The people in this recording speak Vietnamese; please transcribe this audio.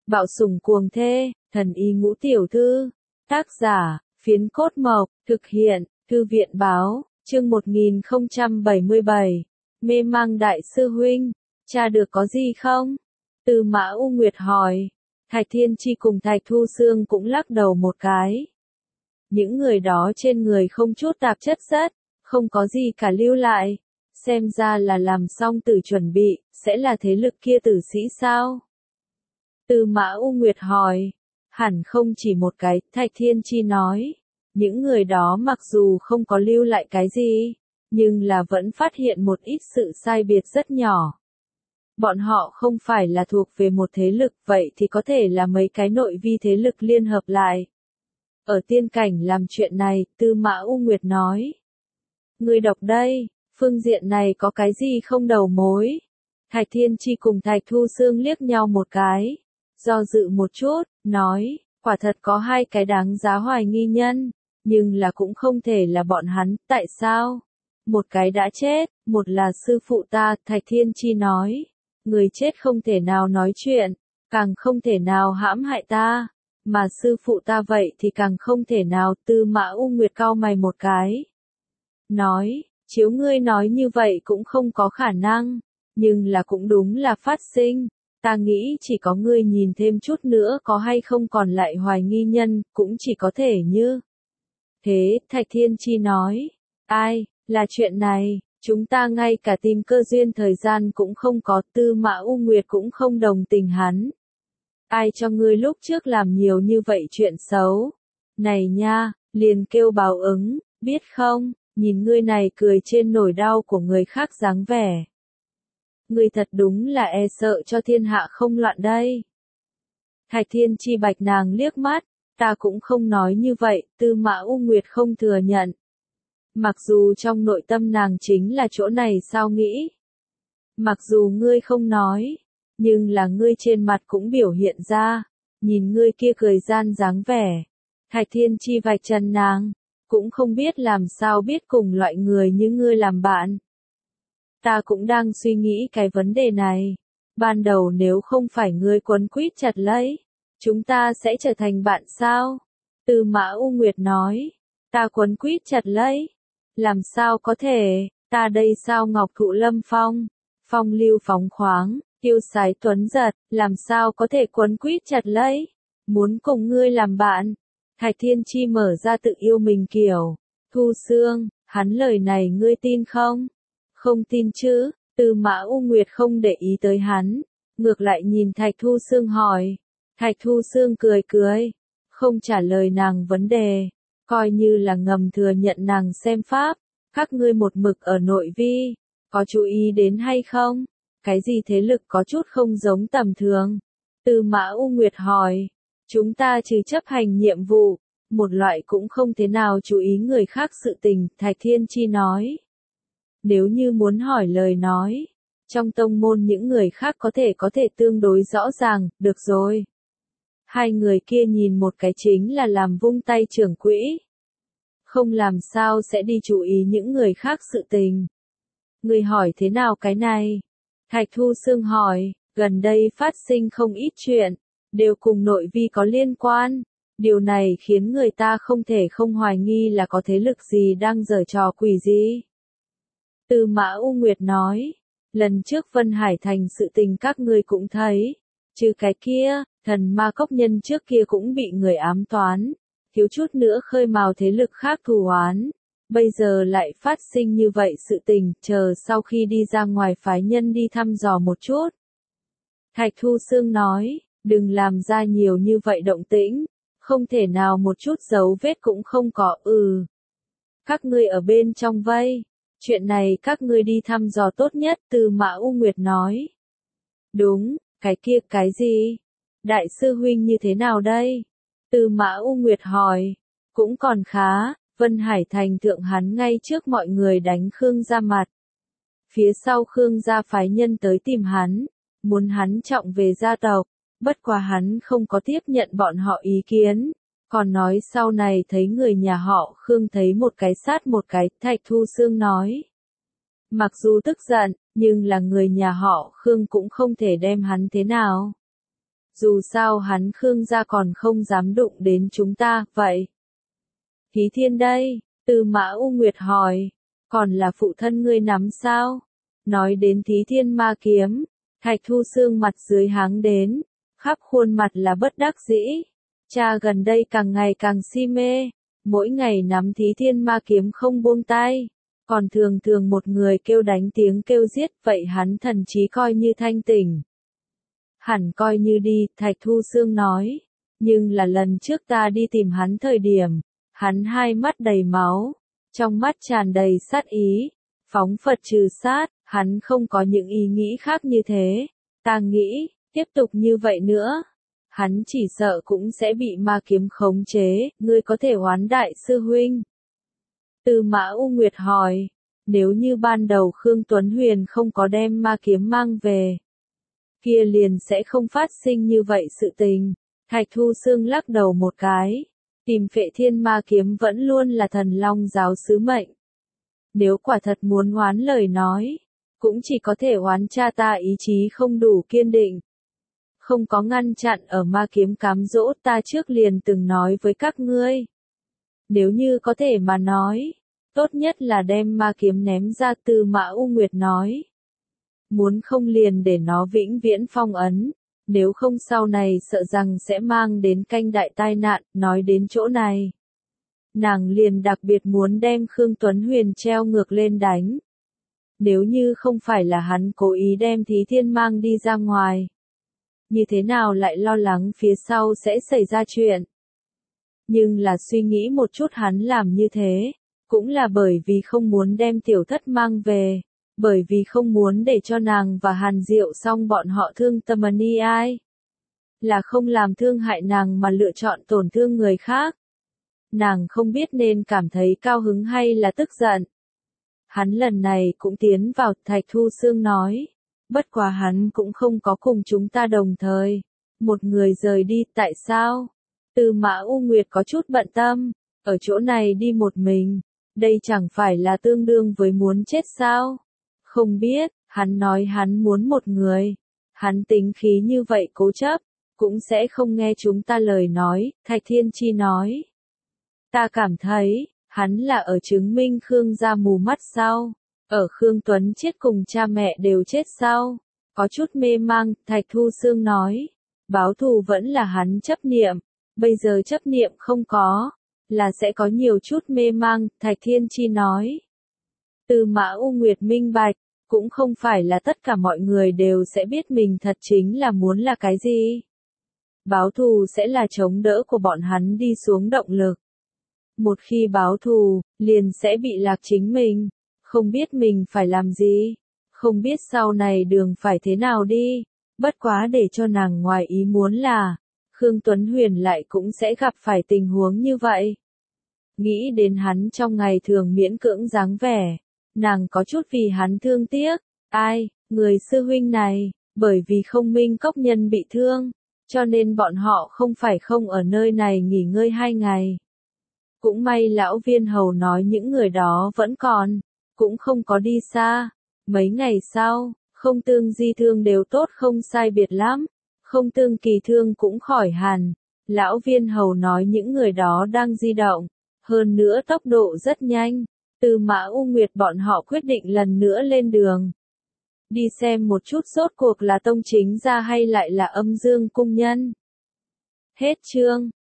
Bạo sủng cuồng thê, thần y ngũ tiểu thư. Tác giả, Phiến Cốt Mộc, thực hiện, Thư viện báo, chương 1077. Mê mang đại sư huynh, tra được có gì không? Tư Mã U Nguyệt hỏi. Thạch Thiên Chi cùng Thạch Thu Xương cũng lắc đầu một cái. Những người đó trên người không chút tạp chất rất, không có gì cả lưu lại. Xem ra là làm xong từ chuẩn bị, sẽ là thế lực kia tử sĩ sao? Tư Mã U Nguyệt hỏi. Hẳn không chỉ một cái, Thạch Thiên Chi nói. Những người đó mặc dù không có lưu lại cái gì, nhưng là vẫn phát hiện một ít sự sai biệt rất nhỏ. Bọn họ không phải là thuộc về một thế lực, vậy thì có thể là mấy cái nội vi thế lực liên hợp lại. Ở tiên cảnh làm chuyện này, Tư Mã U Nguyệt nói. Người đọc đây, phương diện này có cái gì không đầu mối? Thạch Thiên Chi cùng Thạch Thu Xương liếc nhau một cái, do dự một chút, nói, quả thật có hai cái đáng giá hoài nghi nhân, nhưng là cũng không thể là bọn hắn, tại sao? Một cái đã chết, một là sư phụ ta, Thạch Thiên Chi nói. Người chết không thể nào nói chuyện, càng không thể nào hãm hại ta, mà sư phụ ta vậy thì càng không thể nào. Tư Mã U Nguyệt cau mày một cái. Nói, chiếu ngươi nói như vậy cũng không có khả năng, nhưng là cũng đúng là phát sinh. Ta nghĩ chỉ có ngươi nhìn thêm chút nữa có hay không còn lại hoài nghi nhân, cũng chỉ có thể như thế. Thạch Thiên Chi nói, ai, là chuyện này. Chúng ta ngay cả tìm cơ duyên thời gian cũng không có. Tư Mã U Nguyệt cũng không đồng tình hắn. Ai cho ngươi lúc trước làm nhiều như vậy chuyện xấu? Này nha, liền kêu báo ứng, biết không, nhìn ngươi này cười trên nỗi đau của người khác dáng vẻ. Ngươi thật đúng là e sợ cho thiên hạ không loạn đây. Thạch Thiên Chi bạch nàng liếc mắt, ta cũng không nói như vậy. Tư Mã U Nguyệt không thừa nhận. Mặc dù trong nội tâm nàng chính là chỗ này sao nghĩ. Mặc dù ngươi không nói, nhưng là ngươi trên mặt cũng biểu hiện ra, nhìn ngươi kia cười gian dáng vẻ. Thạch Thiên Chi vạch trần nàng, cũng không biết làm sao biết cùng loại người như ngươi làm bạn. Ta cũng đang suy nghĩ cái vấn đề này. Ban đầu nếu không phải ngươi quấn quýt chặt lấy, chúng ta sẽ trở thành bạn sao? Tư Mã U Nguyệt nói, ta quấn quýt chặt lấy. Làm sao có thể, ta đây sao ngọc thụ lâm phong, phong lưu phóng khoáng, kiêu sái tuấn giật, làm sao có thể quấn quýt chặt lấy, muốn cùng ngươi làm bạn. Thạch Thiên Chi mở ra tự yêu mình kiểu, Thu Xương, hắn lời này ngươi tin không? Không tin chứ. Tư Mã U Nguyệt không để ý tới hắn, ngược lại nhìn Thạch Thu Xương hỏi. Thạch Thu Xương cười cười, không trả lời nàng vấn đề. Coi như là ngầm thừa nhận nàng xem pháp. Các ngươi một mực ở nội vi, có chú ý đến hay không? Cái gì thế lực có chút không giống tầm thường? Tư Mã U Nguyệt hỏi. Chúng ta trừ chấp hành nhiệm vụ, một loại cũng không thế nào chú ý người khác sự tình. Thạch Thiên Chi nói. Nếu như muốn hỏi lời nói, trong tông môn những người khác có thể tương đối rõ ràng. Được rồi. Hai người kia nhìn một cái chính là làm vung tay trưởng quỹ. Không làm sao sẽ đi chú ý những người khác sự tình. Người hỏi thế nào cái này? Thạch Thu Xương hỏi, gần đây phát sinh không ít chuyện, đều cùng nội vi có liên quan. Điều này khiến người ta không thể không hoài nghi là có thế lực gì đang giở trò quỷ gì. Tư Mã U Nguyệt nói, lần trước Vân Hải Thành sự tình các ngươi cũng thấy. Trừ cái kia, thần ma cốc nhân trước kia cũng bị người ám toán. Thiếu chút nữa khơi mào thế lực khác thù oán. Bây giờ lại phát sinh như vậy sự tình, chờ sau khi đi ra ngoài phái nhân đi thăm dò một chút. Thạch Thu Xương nói, đừng làm ra nhiều như vậy động tĩnh, không thể nào một chút dấu vết cũng không có. Các ngươi ở bên trong vây, chuyện này các ngươi đi thăm dò tốt nhất. Tư Mã U Nguyệt nói. Đúng, cái kia cái gì? Đại sư huynh như thế nào đây? Tư Mã U Nguyệt hỏi. Cũng còn khá, Vân Hải Thành thượng hắn ngay trước mọi người đánh Khương gia mặt. Phía sau Khương gia phái nhân tới tìm hắn, muốn hắn trọng về gia tộc, bất quá hắn không có tiếp nhận bọn họ ý kiến, còn nói sau này thấy người nhà họ Khương thấy một cái sát một cái. Thạch Thu Xương nói. Mặc dù tức giận, nhưng là người nhà họ Khương cũng không thể đem hắn thế nào. Dù sao hắn Khương gia còn không dám đụng đến chúng ta, vậy. Thí Thiên đây, Tư Mã U Nguyệt hỏi, còn là phụ thân ngươi nắm sao? Nói đến Thí Thiên ma kiếm, Thạch Thu Sương mặt dưới háng đến, khắp khuôn mặt là bất đắc dĩ. Cha gần đây càng ngày càng si mê, mỗi ngày nắm Thí Thiên ma kiếm không buông tay, còn thường thường một người kêu đánh tiếng kêu giết, vậy hắn thần trí coi như thanh tỉnh. Hẳn coi như đi, Thạch Thu Sương nói, nhưng là lần trước ta đi tìm hắn thời điểm, hắn hai mắt đầy máu, trong mắt tràn đầy sát ý, phóng Phật trừ sát, hắn không có những ý nghĩ khác như thế. Ta nghĩ, tiếp tục như vậy nữa, hắn chỉ sợ cũng sẽ bị ma kiếm khống chế, ngươi có thể oán đại sư huynh. Tư Mã U Nguyệt hỏi, nếu như ban đầu Khương Tuấn Huyền không có đem ma kiếm mang về, kia liền sẽ không phát sinh như vậy sự tình. Thạch Thu Sương lắc đầu một cái, tìm Phệ Thiên ma kiếm vẫn luôn là Thần Long giáo sứ mệnh. Nếu quả thật muốn oán lời nói, cũng chỉ có thể oán cha ta ý chí không đủ kiên định. Không có ngăn chặn ở ma kiếm cám dỗ, ta trước liền từng nói với các ngươi. Nếu như có thể mà nói, tốt nhất là đem ma kiếm ném ra. Tư Mã U Nguyệt nói. Muốn không liền để nó vĩnh viễn phong ấn, nếu không sau này sợ rằng sẽ mang đến canh đại tai nạn. Nói đến chỗ này, nàng liền đặc biệt muốn đem Khương Tuấn Huyền treo ngược lên đánh. Nếu như không phải là hắn cố ý đem Thí Thiên mang đi ra ngoài, như thế nào lại lo lắng phía sau sẽ xảy ra chuyện. Nhưng là suy nghĩ một chút, hắn làm như thế, cũng là bởi vì không muốn đem tiểu thất mang về, bởi vì không muốn để cho nàng và Hàn Diệu Song bọn họ thương tâm ai. Là không làm thương hại nàng mà lựa chọn tổn thương người khác. Nàng không biết nên cảm thấy cao hứng hay là tức giận. Hắn lần này cũng tiến vào, Thạch Thu Sương nói. Bất quá hắn cũng không có cùng chúng ta đồng thời. Một người rời đi, tại sao? Tư Mã U Nguyệt có chút bận tâm. Ở chỗ này đi một mình, đây chẳng phải là tương đương với muốn chết sao? Không biết, hắn nói hắn muốn một người. Hắn tính khí như vậy cố chấp, cũng sẽ không nghe chúng ta lời nói, Thạch Thiên Chi nói. Ta cảm thấy, hắn là ở chứng minh Khương gia mù mắt sao? Ở Khương Tuấn chết cùng cha mẹ đều chết sao? Có chút mê mang, Thạch Thu Sương nói. Báo thù vẫn là hắn chấp niệm, bây giờ chấp niệm không có, là sẽ có nhiều chút mê mang, Thạch Thiên Chi nói. Tư Mã U Nguyệt minh bạch, cũng không phải là tất cả mọi người đều sẽ biết mình thật chính là muốn là cái gì. Báo thù sẽ là chống đỡ của bọn hắn đi xuống động lực. Một khi báo thù, liền sẽ bị lạc chính mình, không biết mình phải làm gì, không biết sau này đường phải thế nào đi. Bất quá để cho nàng ngoài ý muốn là, Khương Tuấn Huyền lại cũng sẽ gặp phải tình huống như vậy. Nghĩ đến hắn trong ngày thường miễn cưỡng dáng vẻ, nàng có chút vì hắn thương tiếc. Ai, người sư huynh này, bởi vì không minh cốc nhân bị thương, cho nên bọn họ không phải không ở nơi này nghỉ ngơi 2 ngày. Cũng may lão viên hầu nói những người đó vẫn còn, cũng không có đi xa. Mấy ngày sau, Không Tương di thương đều tốt không sai biệt lắm. Không Tương kỳ thương cũng khỏi hẳn. Lão viên hầu nói những người đó đang di động, hơn nữa tốc độ rất nhanh. Tư Mã U Nguyệt bọn họ quyết định lần nữa lên đường. Đi xem một chút rốt cuộc là Tông Chính gia hay lại là Âm Dương cung nhân. Hết chương.